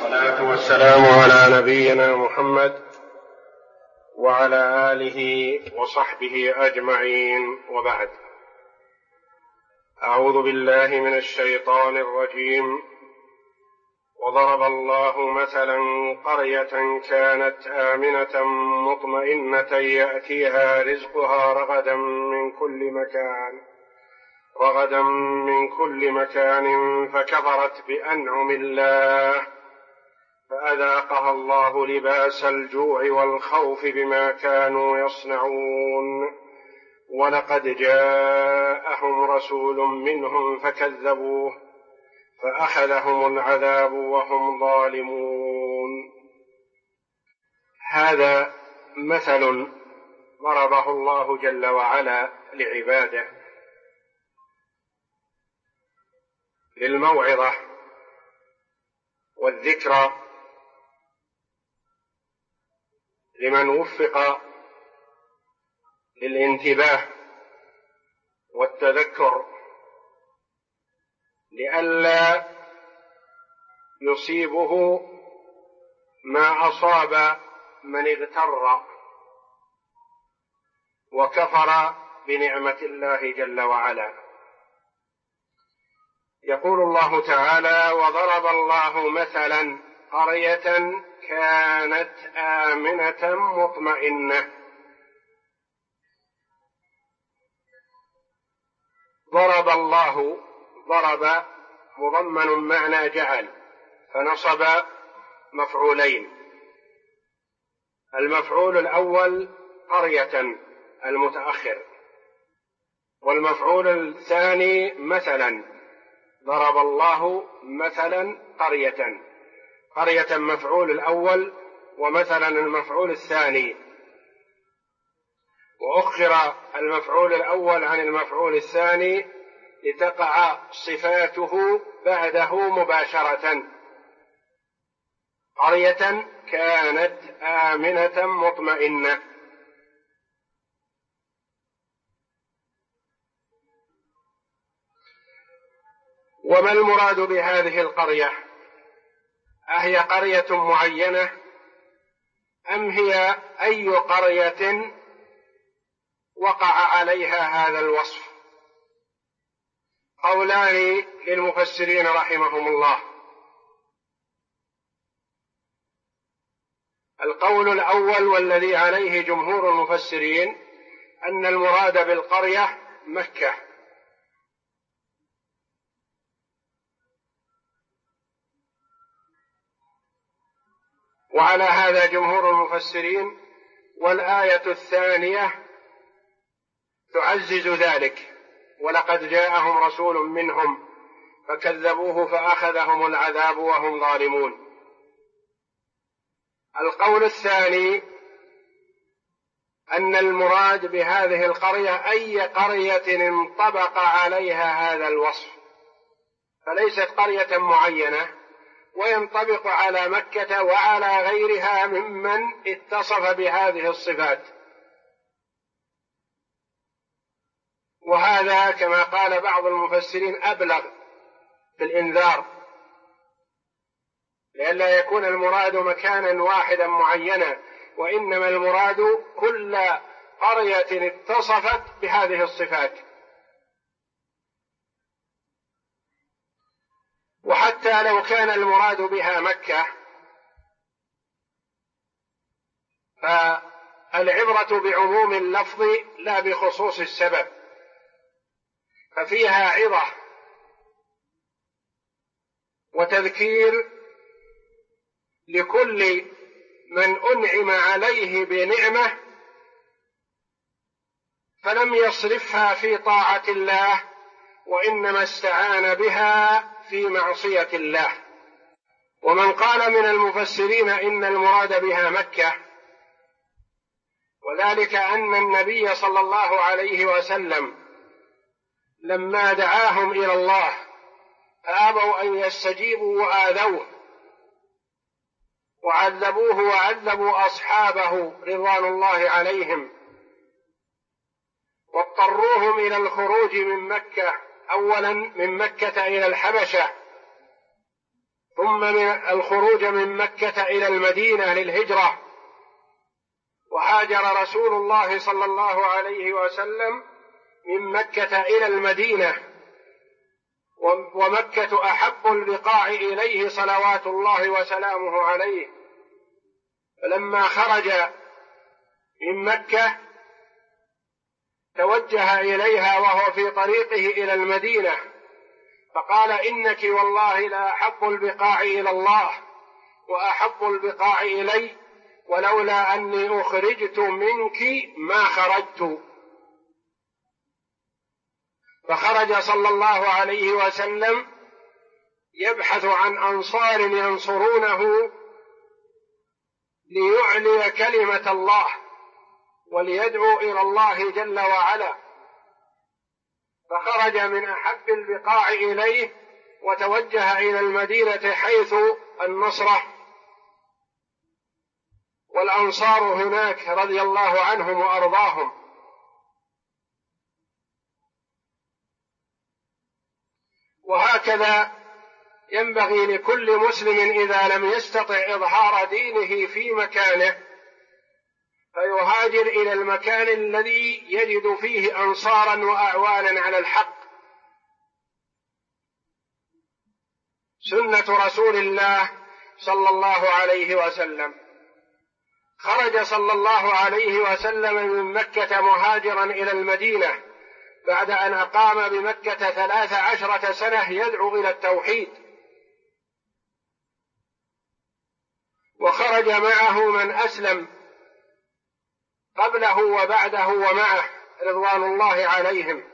والصلاة والسلام على نبينا محمد وعلى آله وصحبه أجمعين، وبعد. أعوذ بالله من الشيطان الرجيم. وضرب الله مثلا قرية كانت آمنة مطمئنة يأتيها رزقها رغدا من كل مكان فكفرت بأنعم الله فأذاقها الله لباس الجوع والخوف بما كانوا يصنعون. ولقد جاءهم رسول منهم فكذبوه فأخذهم العذاب وهم ظالمون. هذا مثل ضربه الله جل وعلا لعباده للموعظة والذكرى لمن وفق للانتباه والتذكر لئلا يصيبه ما أصاب من اغتر وكفر بنعمة الله جل وعلا. يقول الله تعالى: وضرب الله مثلا قرية كانت آمنة مطمئنة. ضرب الله، ضرب مضمن معنى جعل، فنصب مفعولين. المفعول الأول قرية المتأخر، والمفعول الثاني مثلا. ضرب الله مثلا قرية مفعول الأول، ومثلا المفعول الثاني، وأخر المفعول الأول عن المفعول الثاني لتقع صفاته بعده مباشرة. قرية كانت آمنة مطمئنة. وما المراد بهذه القرية؟ أهي قرية معينة أم هي أي قرية وقع عليها هذا الوصف؟ قولان للمفسرين رحمهم الله. القول الأول والذي عليه جمهور المفسرين أن المراد بالقرية مكة، وعلى هذا جمهور المفسرين. والآية الثانية تعزز ذلك: ولقد جاءهم رسول منهم فكذبوه فأخذهم العذاب وهم ظالمون. القول الثاني أن المراد بهذه القرية أي قرية انطبق عليها هذا الوصف، فليست قرية معينة، وينطبق على مكة وعلى غيرها ممن اتصف بهذه الصفات. وهذا كما قال بعض المفسرين أبلغ في الإنذار، لئلا يكون المراد مكانا واحدا معينا، وإنما المراد كل قرية اتصفت بهذه الصفات. وحتى لو كان المراد بها مكة فالعبرة بعموم اللفظ لا بخصوص السبب، ففيها عظة وتذكير لكل من أنعم عليه بنعمة فلم يصرفها في طاعة الله، وإنما استعان بها في معصية الله. ومن قال من المفسرين إن المراد بها مكة، وذلك أن النبي صلى الله عليه وسلم لما دعاهم إلى الله فأبوا أن يستجيبوا وآذوه وعذبوه وعذبوا أصحابه رضوان الله عليهم، واضطروهم إلى الخروج من مكة، أولا من مكة إلى الحبشة، ثم من الخروج من مكة إلى المدينة للهجرة، وهاجر رسول الله صلى الله عليه وسلم من مكة إلى المدينة، ومكة أحب البقاع إليه صلوات الله وسلامه عليه. فلما خرج من مكة توجه إليها وهو في طريقه إلى المدينة، فقال: إنك والله لا أحب البقاع إلى الله وأحب البقاع إلي، ولولا أني أخرجت منك ما خرجت. فخرج صلى الله عليه وسلم يبحث عن أنصار ينصرونه ليعلي كلمة الله وليدعو إلى الله جل وعلا، فخرج من أحب البقاع إليه وتوجه إلى المدينة حيث النصرة والأنصار هناك رضي الله عنهم وأرضاهم. وهكذا ينبغي لكل مسلم إذا لم يستطع إظهار دينه في مكانه فيهاجر إلى المكان الذي يجد فيه أنصارا وأعوانا على الحق. سنة رسول الله صلى الله عليه وسلم. خرج صلى الله عليه وسلم من مكة مهاجرا إلى المدينة بعد أن أقام بمكة 13 سنة يدعو إلى التوحيد، وخرج معه من أسلم قبله وبعده ومعه رضوان الله عليهم،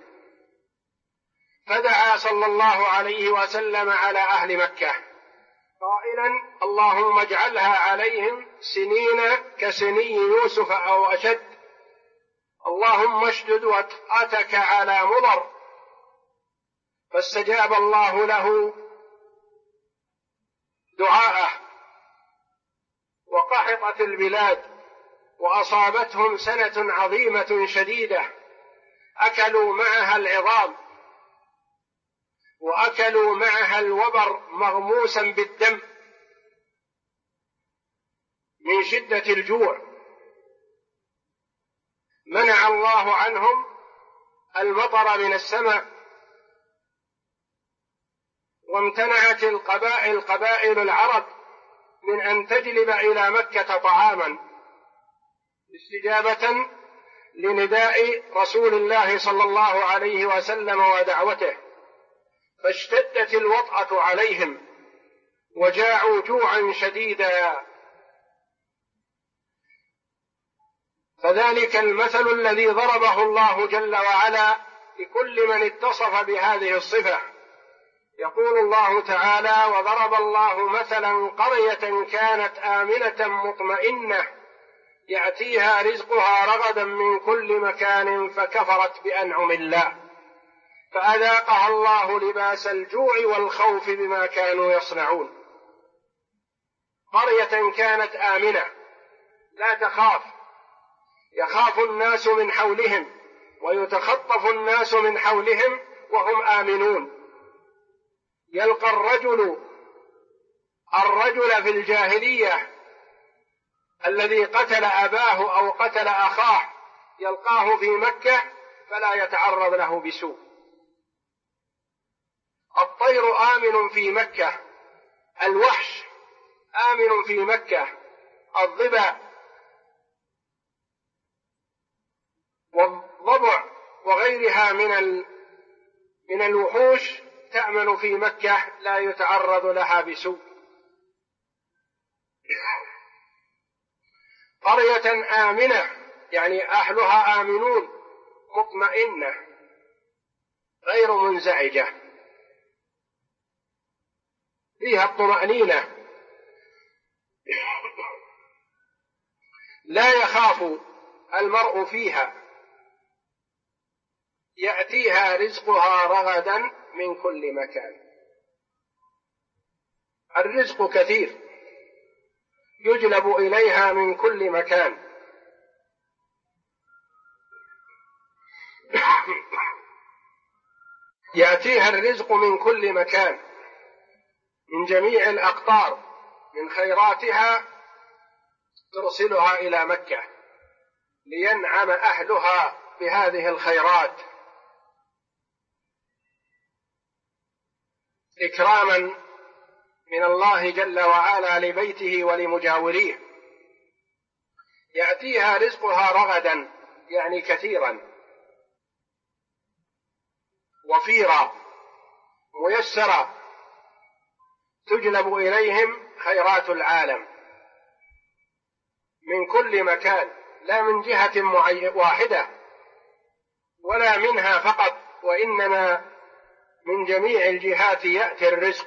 فدعا صلى الله عليه وسلم على أهل مكة قائلا: اللهم اجعلها عليهم سنين كسني يوسف أو أشد، اللهم اشدد وطأتك على مضر. فاستجاب الله له دعاءه وقحطت البلاد وأصابتهم سنة عظيمة شديدة أكلوا معها العظام وأكلوا معها الوبر مغموسا بالدم من شدة الجوع. منع الله عنهم المطر من السماء، وامتنعت قبائل العرب من أن تجلب إلى مكة طعاما استجابة لنداء رسول الله صلى الله عليه وسلم ودعوته، فاشتدت الوطأة عليهم وجاعوا جوعا شديدا. فذلك المثل الذي ضربه الله جل وعلا لكل من اتصف بهذه الصفة. يقول الله تعالى: وضرب الله مثلا قرية كانت آمنة مطمئنة يأتيها رزقها رغدا من كل مكان فكفرت بأنعم الله فأذاقها الله لباس الجوع والخوف بما كانوا يصنعون. قرية كانت آمنة لا تخاف، يخاف الناس من حولهم ويتخطف الناس من حولهم وهم آمنون. يلقى الرجل في الجاهلية الذي قتل أباه أو قتل أخاه يلقاه في مكة فلا يتعرض له بسوء. الطير آمن في مكة، الوحش آمن في مكة، الظبا والضبع وغيرها من الوحوش تأمن في مكة لا يتعرض لها بسوء. قرية آمنة يعني أهلها آمنون مطمئنة غير منزعجة فيها الطمأنينة، لا يخاف المرء فيها، يأتيها رزقها رغدا من كل مكان. الرزق كثير يجلب إليها من كل مكان. يأتيها الرزق من كل مكان، من جميع الأقطار من خيراتها ترسلها إلى مكة لينعم أهلها بهذه الخيرات إكراما من الله جل وعلا لبيته ولمجاوريه. يأتيها رزقها رغدا، يعني كثيرا، وفيرا، ميسرا، تجلب إليهم خيرات العالم من كل مكان، لا من جهة واحدة ولا منها فقط، وإنما من جميع الجهات يأتي الرزق.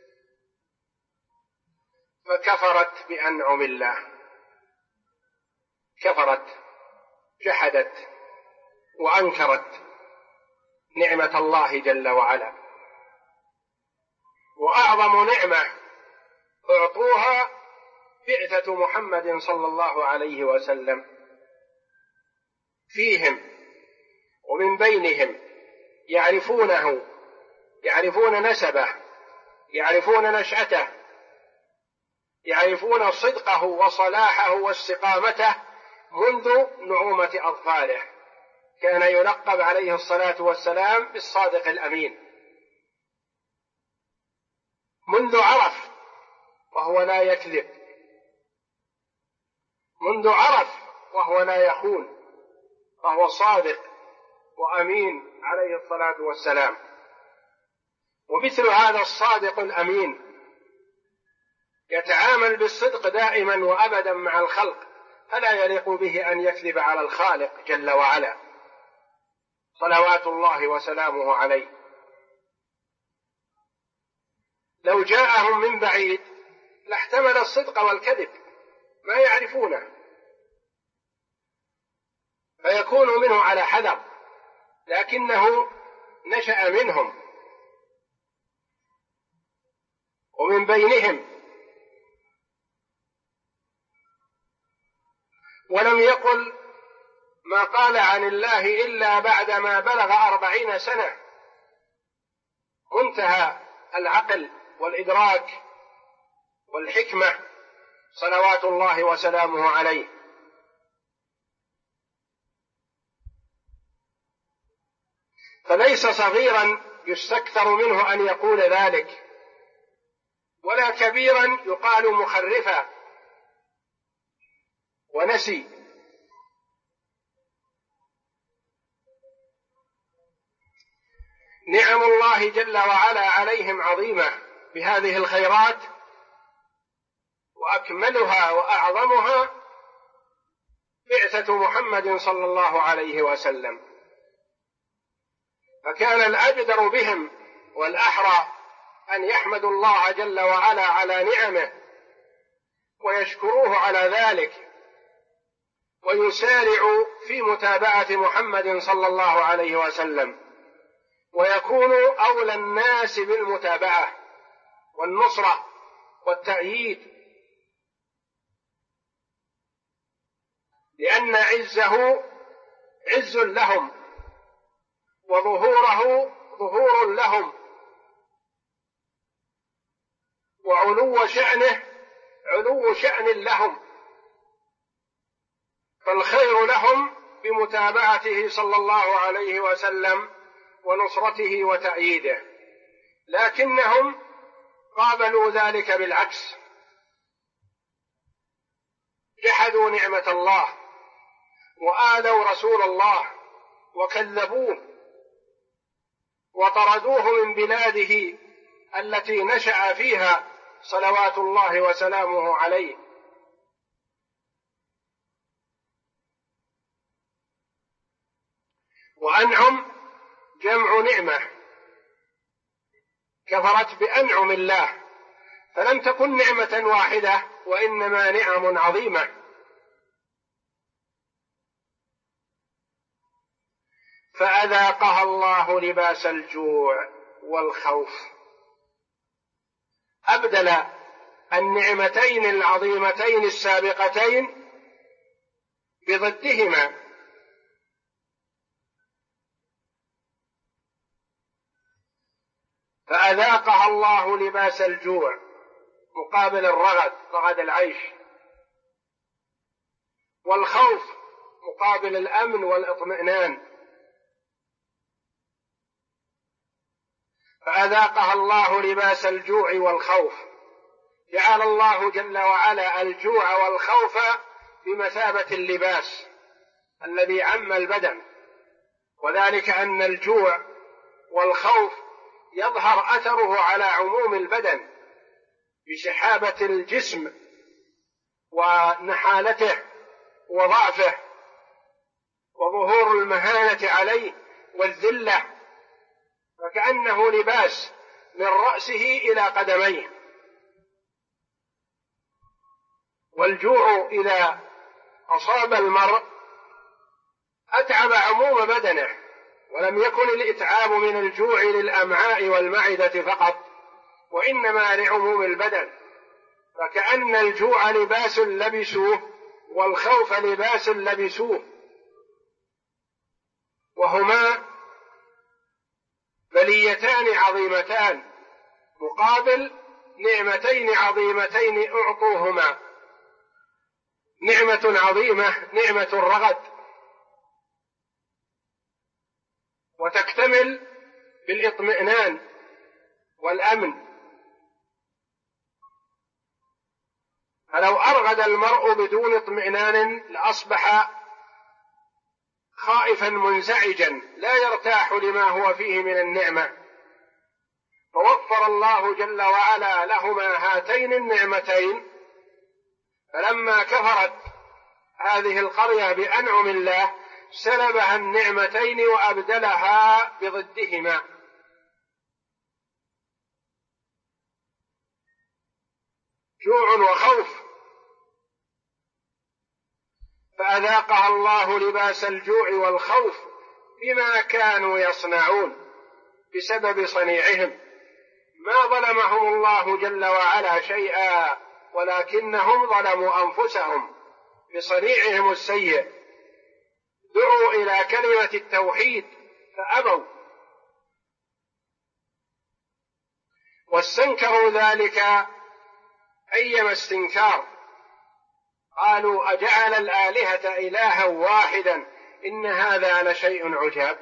فكفرت بأنعم الله، كفرت، جحدت وأنكرت نعمة الله جل وعلا. وأعظم نعمة أعطوها بعثة محمد صلى الله عليه وسلم فيهم ومن بينهم، يعرفونه، يعرفون نسبه، يعرفون نشأته، يعرفون صدقه وصلاحه واستقامته منذ نعومة أظفاره. كان يلقب عليه الصلاة والسلام بالصادق الأمين، منذ عرف وهو لا يكذب، منذ عرف وهو لا يخون، فهو صادق وأمين عليه الصلاة والسلام. ومثل هذا الصادق الأمين يتعامل بالصدق دائما وأبدا مع الخلق، فلا يليق به أن يكذب على الخالق جل وعلا صلوات الله وسلامه عليه. لو جاءهم من بعيد لاحتمل الصدق والكذب، ما يعرفونه، فيكون منه على حذر، لكنه نشأ منهم ومن بينهم، ولم يقل ما قال عن الله إلا بعدما بلغ 40 سنة، منتهى العقل والإدراك والحكمة صلوات الله وسلامه عليه. فليس صغيرا يستكثر منه أن يقول ذلك، ولا كبيرا يقال مخرفا ونسي. نعم الله جل وعلا عليهم عظيمة بهذه الخيرات، وأكملها وأعظمها بعثة محمد صلى الله عليه وسلم. فكان الأجدر بهم والأحرى أن يحمدوا الله جل وعلا على نعمه ويشكروه على ذلك، ويسارعوا في متابعة محمد صلى الله عليه وسلم، ويكونوا أولى الناس بالمتابعة والنصرة والتأييد، لأن عزه عز لهم وظهوره ظهور لهم، وعلو شأنه علو شأن لهم، فالخير لهم بمتابعته صلى الله عليه وسلم ونصرته وتأييده. لكنهم قابلوا ذلك بالعكس، جحدوا نعمة الله وآذوا رسول الله وكذبوه وطردوه من بلاده التي نشأ فيها صلوات الله وسلامه عليه. وأنعم جمع نعمة، كفرت بأنعم الله، فلم تكن نعمة واحدة وإنما نعم عظيمة. فأذاقها الله لباس الجوع والخوف، أبدل النعمتين العظيمتين السابقتين بضدهما، فأذاقها الله لباس الجوع مقابل الرغد، رغد العيش، والخوف مقابل الأمن والاطمئنان. فأذاقها الله لباس الجوع والخوف. جعل الله جل وعلا الجوع والخوف بمثابة اللباس الذي عم البدن، وذلك أن الجوع والخوف يظهر أثره على عموم البدن بشحابة الجسم ونحالته وضعفه وظهور المهانة عليه والذلة، فكأنه لباس من رأسه إلى قدميه. والجوع إذا أصاب المرء أتعب عموم بدنه، ولم يكن الإتعاب من الجوع للأمعاء والمعدة فقط، وإنما لعموم البدن. فكأن الجوع لباس لبسوه والخوف لباس لبسوه، وهما بليتان عظيمتان مقابل نعمتين عظيمتين أعطوهما. نعمة عظيمة نعمة الرغد، وتكتمل بالاطمئنان والأمن. فلو أرغد المرء بدون اطمئنان لأصبح خائفا منزعجا لا يرتاح لما هو فيه من النعمة. فوفر الله جل وعلا لهما هاتين النعمتين، فلما كفرت هذه القرية بأنعم الله سلبها النعمتين وأبدلها بضدهما. جوع وخوف، فأذاقها الله لباس الجوع والخوف بما كانوا يصنعون، بسبب صنيعهم. ما ظلمهم الله جل وعلا شيئا، ولكنهم ظلموا أنفسهم بصنيعهم السيء. دعوا إلى كلمة التوحيد فأبوا، واستنكروا ذلك أيما استنكار. قالوا أجعل الآلهة إلها واحدا إن هذا لشيء عجاب.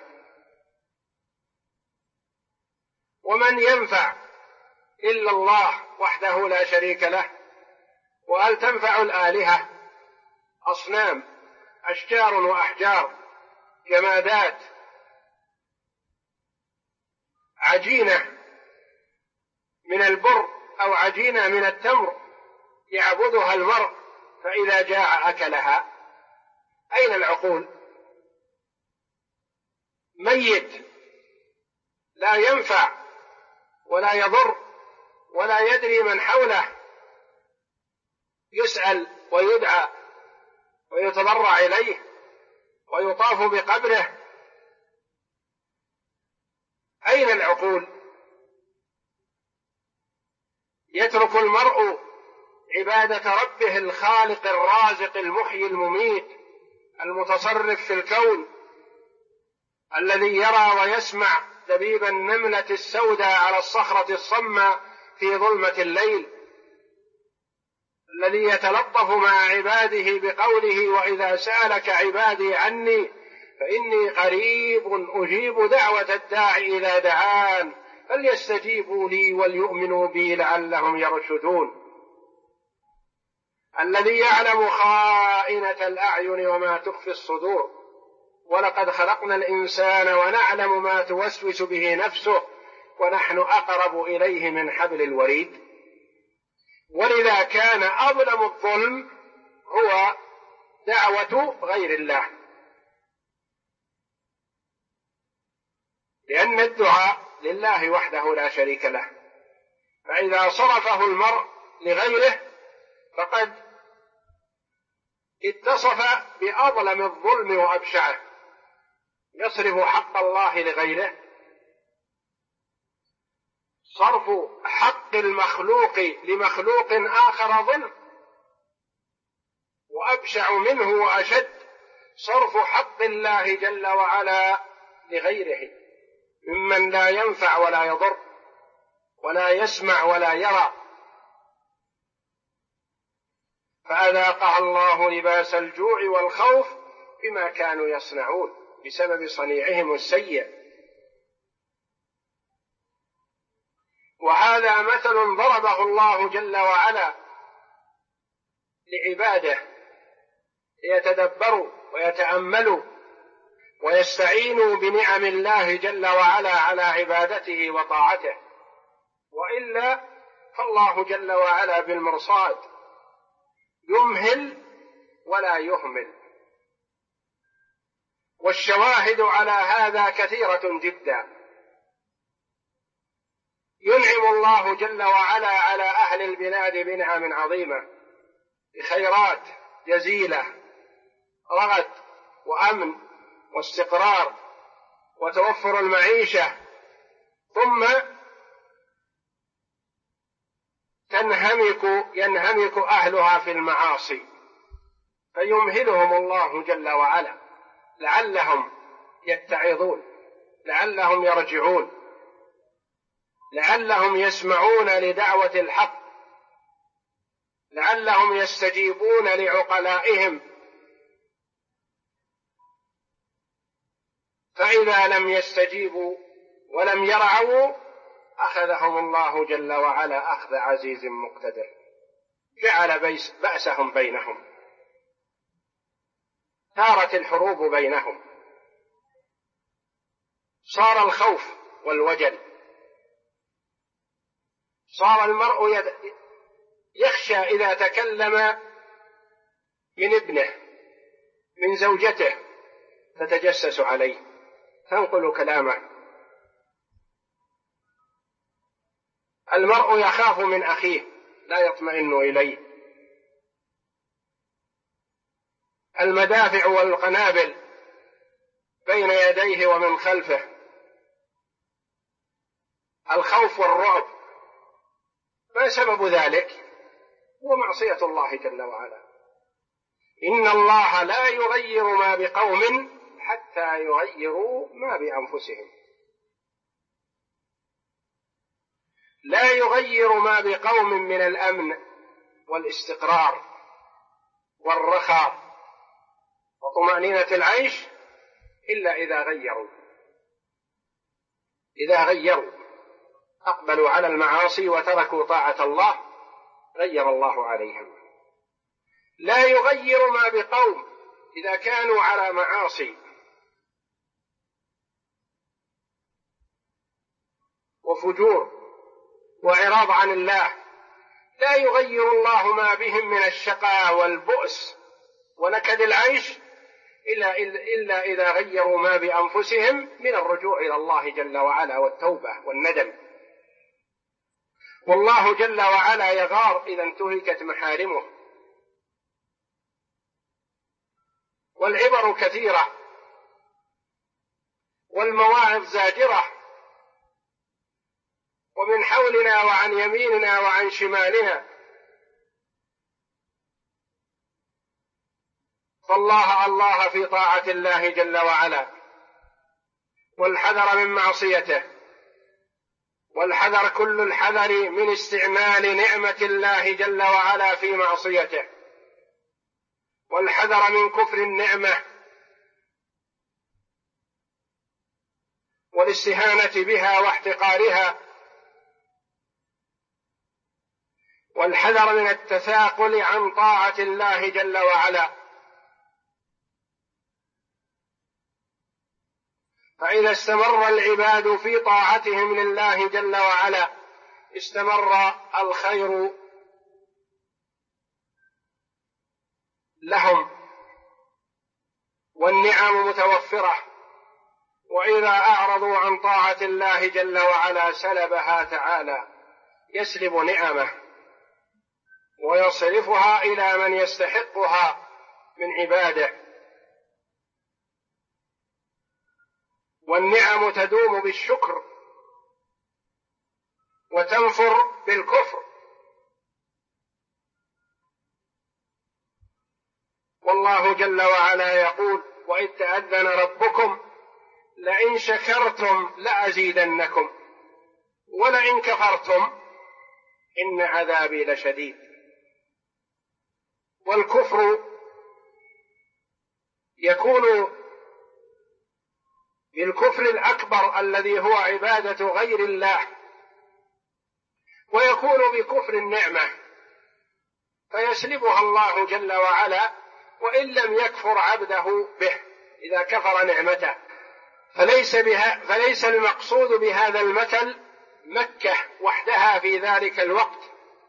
ومن ينفع إلا الله وحده لا شريك له، وهل تنفع الآلهة؟ أصنام، أشجار وأحجار، جمادات، عجينة من البر أو عجينة من التمر يعبدها المرء فإذا جاع أكلها. أين العقول؟ ميت لا ينفع ولا يضر ولا يدري من حوله، يسأل ويدعى ويتضرع إليه ويطاف بقبره. أين العقول؟ يترك المرء عبادة ربه الخالق الرازق المحيي المميت المتصرف في الكون، الذي يرى ويسمع دبيب النملة السوداء على الصخرة الصماء في ظلمة الليل، الذي يتلطف مع عباده بقوله وإذا سألك عبادي عني فإني قريب أجيب دعوة الداع إذا دعان فليستجيبوا لي وليؤمنوا بي لعلهم يرشدون. الذي يعلم خائنة الأعين وما تخفي الصدور، ولقد خلقنا الإنسان ونعلم ما توسوس به نفسه ونحن أقرب إليه من حبل الوريد. ولذا كان أظلم الظلم هو دعوة غير الله، لأن الدعاء لله وحده لا شريك له، فإذا صرفه المرء لغيره فقد اتصف بأظلم الظلم وأبشعه. يصرف حق الله لغيره، صرف حق المخلوق لمخلوق آخر ظلم، وأبشع منه وأشد صرف حق الله جل وعلا لغيره ممن لا ينفع ولا يضر. ولا يسمع ولا يرى، فأذاقها الله لباس الجوع والخوف بما كانوا يصنعون بسبب صنيعهم السيء. وهذا مثل ضربه الله جل وعلا لعباده ليتدبروا ويتأملوا ويستعينوا بنعم الله جل وعلا على عبادته وطاعته، وإلا فالله جل وعلا بالمرصاد يمهل ولا يهمل. والشواهد على هذا كثيرة جدا. ينعم الله جل وعلا على أهل البلاد بنعم عظيمة، بخيرات جزيلة، رغد وأمن واستقرار وتوفر المعيشة، ثم ينهمك أهلها في المعاصي، فيمهلهم الله جل وعلا لعلهم يتعظون، لعلهم يرجعون، لعلهم يسمعون لدعوة الحق، لعلهم يستجيبون لعقلائهم. فإذا لم يستجيبوا ولم يرعوا أخذهم الله جل وعلا أخذ عزيز مقتدر، جعل بأسهم بينهم، ثارت الحروب بينهم، صار الخوف والوجل، صار المرء يخشى إذا تكلم من ابنه من زوجته تتجسس عليه تنقل كلامه. المرء يخاف من أخيه لا يطمئن إليه. المدافع والقنابل بين يديه ومن خلفه، الخوف والرعب. ما سبب ذلك؟ هو معصية الله جل وعلا. إن الله لا يغير ما بقوم حتى يغيروا ما بأنفسهم. لا يغير ما بقوم من الأمن والاستقرار والرخاء وطمأنينة العيش إلا إذا غيروا أقبلوا على المعاصي وتركوا طاعة الله غير الله عليهم. لا يغير ما بقوم إذا كانوا على معاصي وفجور وإعراض عن الله، لا يغير الله ما بهم من الشقاء والبؤس ونكد العيش إلا إذا غيروا ما بأنفسهم من الرجوع إلى الله جل وعلا والتوبة والندم. والله جل وعلا يغار إذا انتهكت محارمه. والعبر كثيرة والمواعظ زاجرة، ومن حولنا وعن يميننا وعن شمالنا. فالله في طاعة الله جل وعلا، والحذر من معصيته، والحذر كل الحذر من استعمال نعمة الله جل وعلا في معصيته، والحذر من كفر النعمة والاستهانة بها واحتقارها، والحذر من التثاقل عن طاعة الله جل وعلا. فإذا استمر العباد في طاعتهم لله جل وعلا استمر الخير لهم والنعم متوفرة. وإذا أعرضوا عن طاعة الله جل وعلا سلبها تعالى، يسلب نعمه ويصرفها إلى من يستحقها من عباده. والنعم تدوم بالشكر وتنفر بالكفر. والله جل وعلا يقول: وإذ تأذن ربكم لئن شكرتم لأزيدنكم ولئن كفرتم إن عذابي لشديد. والكفر يكون بالكفر الأكبر الذي هو عبادة غير الله، ويكون بكفر النعمة فيسلبها الله جل وعلا وإن لم يكفر عبده به إذا كفر نعمته. فليس المقصود بهذا المثل مكة وحدها في ذلك الوقت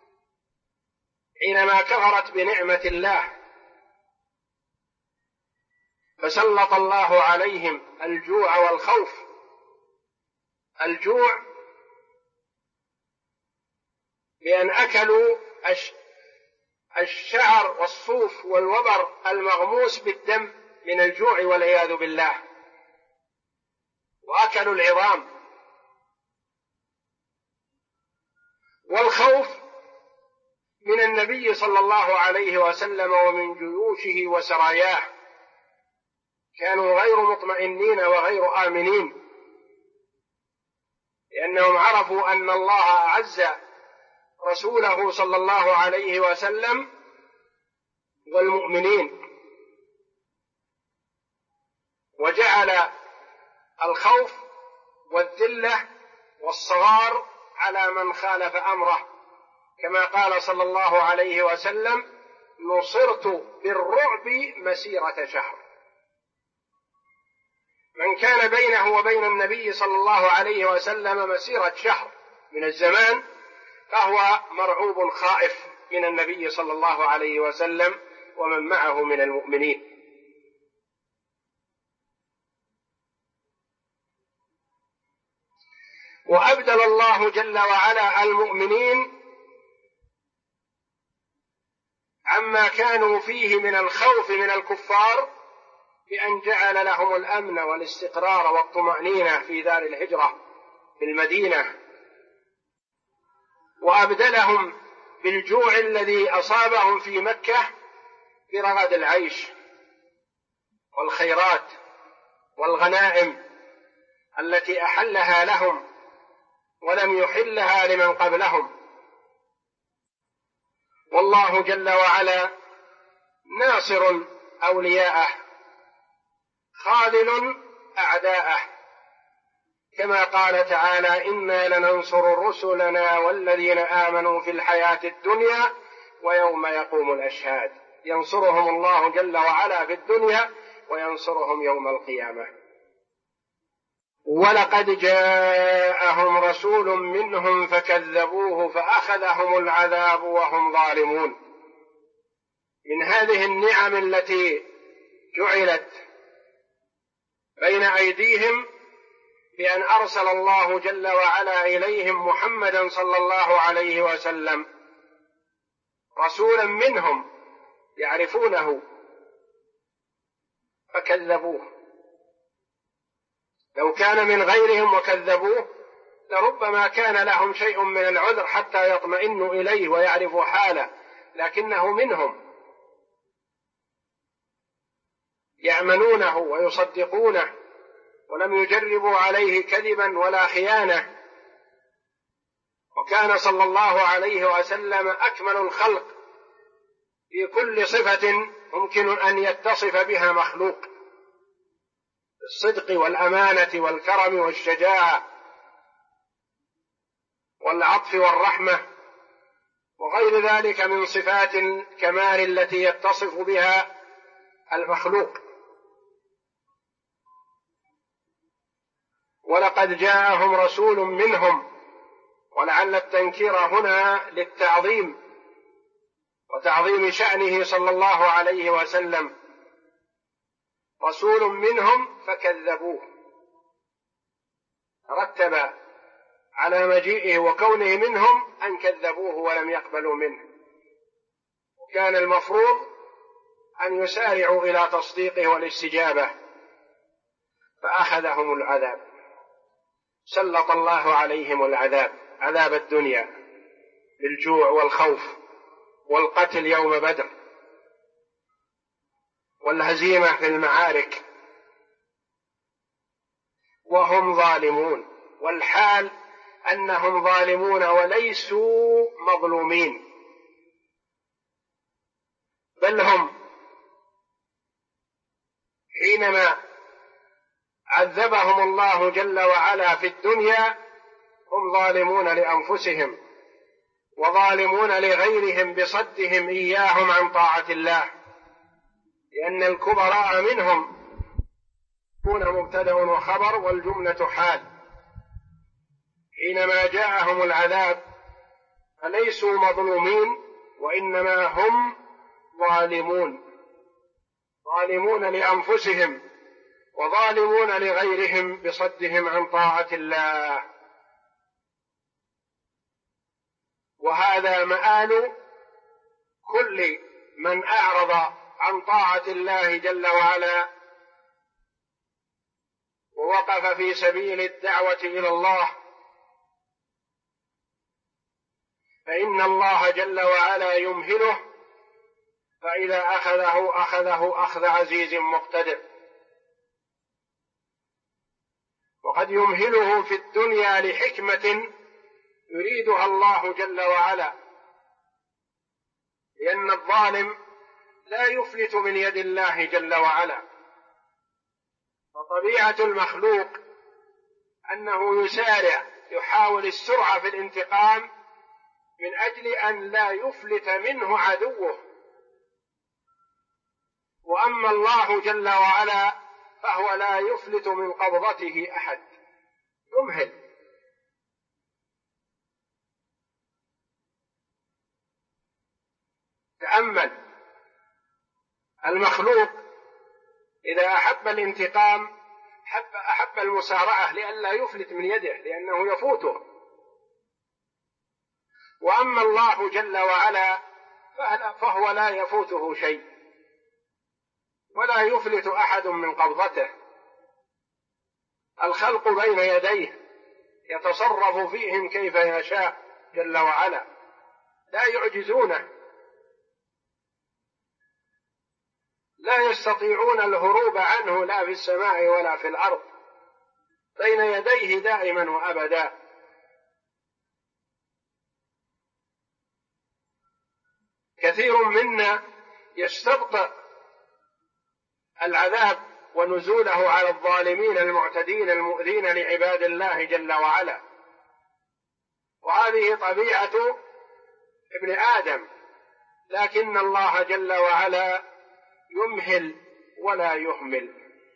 حينما كفرت بنعمة الله فسلط الله عليهم الجوع والخوف. الجوع بأن أكلوا الشعر والصوف والوبر المغموس بالدم من الجوع والعياذ بالله، وأكلوا العظام. والخوف من النبي صلى الله عليه وسلم ومن جيوشه وسراياه، كانوا غير مطمئنين وغير آمنين، لأنهم عرفوا أن الله أعز رسوله صلى الله عليه وسلم والمؤمنين، وجعل الخوف والذلة والصغار على من خالف أمره، كما قال صلى الله عليه وسلم: نصرت بالرعب مسيرة شهر. من كان بينه وبين النبي صلى الله عليه وسلم مسيرة شهر من الزمان فهو مرعوب خائف من النبي صلى الله عليه وسلم ومن معه من المؤمنين. وأبدل الله جل وعلا المؤمنين عما كانوا فيه من الخوف من الكفار بأن جعل لهم الأمن والاستقرار والطمأنينة في دار الهجرة في المدينة، وأبدلهم بالجوع الذي أصابهم في مكة برغد العيش والخيرات والغنائم التي أحلها لهم ولم يحلها لمن قبلهم. والله جل وعلا ناصر أولياءه خاذل أعداءه، كما قال تعالى: إنا لننصر رسلنا والذين آمنوا في الحياة الدنيا ويوم يقوم الأشهاد. ينصرهم الله جل وعلا في الدنيا وينصرهم يوم القيامة. ولقد جاءهم رسول منهم فكذبوه فأخذهم العذاب وهم ظالمون. من هذه النعم التي جعلت بين أيديهم بأن أرسل الله جل وعلا إليهم محمدا صلى الله عليه وسلم رسولا منهم يعرفونه فكذبوه. لو كان من غيرهم وكذبوه لربما كان لهم شيء من العذر حتى يطمئنوا إليه ويعرفوا حاله، لكنه منهم يأمنونه ويصدقونه ولم يجربوا عليه كذبا ولا خيانة. وكان صلى الله عليه وسلم أكمل الخلق في كل صفة ممكن أن يتصف بها مخلوق: الصدق والأمانة والكرم والشجاعة والعطف والرحمة وغير ذلك من صفات الكمال التي يتصف بها المخلوق. ولقد جاءهم رسول منهم، ولعل التنكير هنا للتعظيم وتعظيم شأنه صلى الله عليه وسلم. رسول منهم فكذبوه، رتب على مجيئه وكونه منهم أن كذبوه ولم يقبلوا منه، وكان المفروض أن يسارعوا إلى تصديقه والاستجابة، فأخذهم العذاب. سلط الله عليهم العذاب، عذاب الدنيا بالجوع والخوف والقتل يوم بدر والهزيمة في المعارك وهم ظالمون، والحال أنهم ظالمون وليسوا مظلومين، بل هم حينما عذبهم الله جل وعلا في الدنيا هم ظالمون لأنفسهم وظالمون لغيرهم بصدهم إياهم عن طاعة الله، لأن الكبراء منهم يكون مبتدأ وخبر والجملة حال. حينما جاءهم العذاب فليسوا مظلومين وإنما هم ظالمون لأنفسهم وظالمون لغيرهم بصدهم عن طاعة الله. وهذا مآل كل من أعرض عن طاعة الله جل وعلا ووقف في سبيل الدعوة إلى الله، فإن الله جل وعلا يمهله، فإذا أخذه أخذ عزيز مقتدر. وقد يمهله في الدنيا لحكمة يريدها الله جل وعلا، لأن الظالم لا يفلت من يد الله جل وعلا، فطبيعة المخلوق أنه يسارع يحاول السرعة في الانتقام من أجل أن لا يفلت منه عدوه. وأما الله جل وعلا فهو لا يفلت من قبضته أحد، يمهل. تأمل المخلوق إذا أحب الانتقام أحب المسارعة لئلا يفلت من يده لأنه يفوته. وأما الله جل وعلا فهو لا يفوته شيء ولا يفلت أحد من قبضته. الخلق بين يديه يتصرف فيهم كيف يشاء جل وعلا، لا يعجزونه، لا يستطيعون الهروب عنه لا في السماء ولا في الأرض، بين يديه دائما وأبدا. كثير منا يستبطئ العذاب ونزوله على الظالمين المعتدين المؤذين لعباد الله جل وعلا، وهذه طبيعة ابن آدم، لكن الله جل وعلا يمهل ولا يهمل،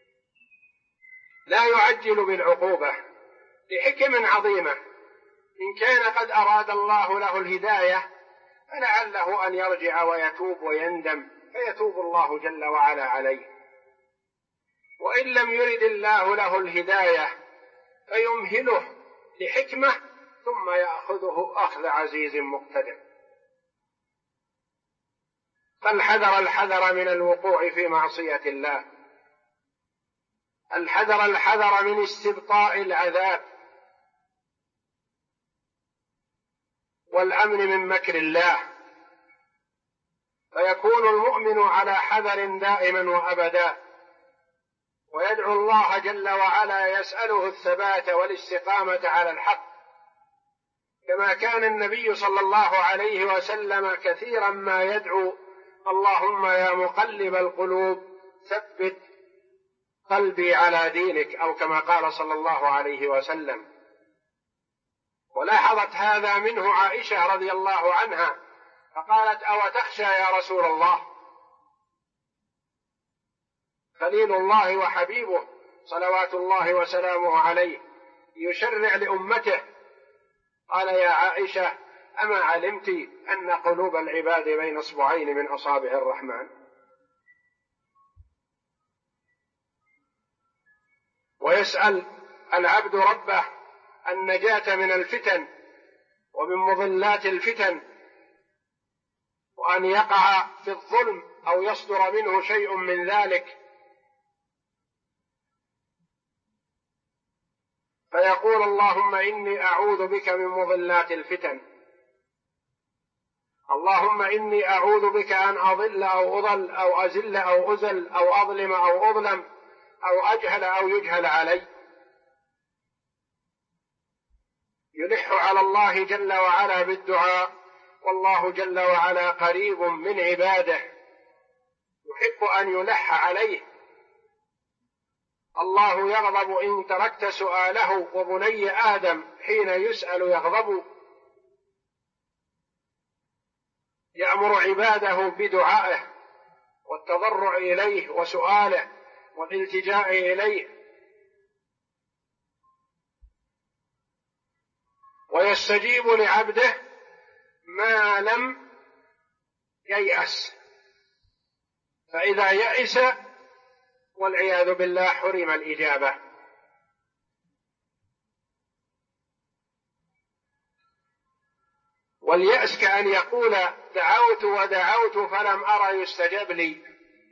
لا يعجل بالعقوبة لحكم عظيمة. إن كان قد أراد الله له الهداية فلعله أن يرجع ويتوب ويندم فيتوب الله جل وعلا عليه، وإن لم يرد الله له الهداية فيمهله لحكمة ثم يأخذه أخذ عزيز مقتدر. فالحذر من الوقوع في معصية الله، الحذر من استبطاء العذاب، والأمن من مكر الله، فيكون المؤمن على حذر دائما وأبدا، ويدعو الله جل وعلا يسأله الثبات والاستقامة على الحق، كما كان النبي صلى الله عليه وسلم كثيرا ما يدعو: اللهم يا مقلب القلوب ثبت قلبي على دينك، أو كما قال صلى الله عليه وسلم. ولاحظت هذا منه عائشة رضي الله عنها فقالت: أو تخشى يا رسول الله؟ خليل الله وحبيبه صلوات الله وسلامه عليه يشرع لأمته. قال: يا عائشة أما علمت أن قلوب العباد بين أصبعين من أصابع الرحمن؟ ويسأل العبد ربه النجاة من الفتن ومن مضلات الفتن، وأن يقع في الظلم أو يصدر منه شيء من ذلك، فيقول: اللهم إني أعوذ بك من مضلات الفتن، اللهم إني أعوذ بك أن أضل أو أضل أو أزل أو أزل أو أظلم أو أظلم أو أجهل أو يجهل علي. يلح على الله جل وعلا بالدعاء، والله جل وعلا قريب من عباده يحب أن يلح عليه. الله يغضب إن تركت سؤاله، وبني آدم حين يسأل يغضب. يأمر عباده بدعائه والتضرع إليه وسؤاله والالتجاء إليه، ويستجيب لعبده ما لم ييأس، فإذا يئس والعياذ بالله حرم الإجابة. واليأس كأن يقول دعوت ودعوت فلم أرى يستجب لي.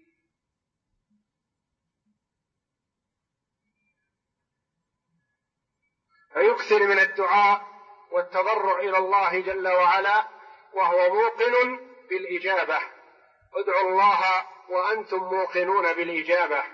فيكثر من الدعاء والتضرع إلى الله جل وعلا وهو موقن بالإجابة. ادعوا الله وأنتم موقنون بالإجابة.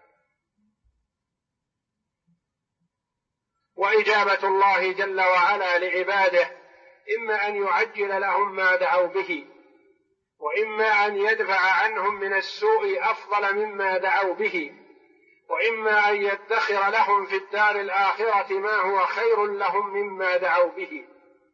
وإجابة الله جل وعلا لعباده إما أن يعجل لهم ما دعوا به، وإما أن يدفع عنهم من السوء أفضل مما دعوا به، وإما أن يدخر لهم في الدار الآخرة ما هو خير لهم مما دعوا به.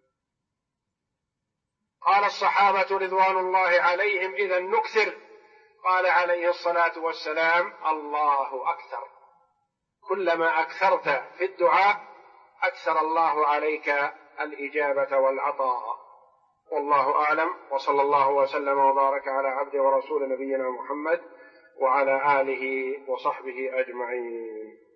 قال الصحابة رضوان الله عليهم إذا نكثر، قال عليه الصلاة والسلام الله أكثر. كلما أكثرت في الدعاء أكثر الله عليك الإجابة والعطاء. والله أعلم، وصلى الله وسلم وبارك على عبد ورسول نبينا محمد وعلى آله وصحبه أجمعين.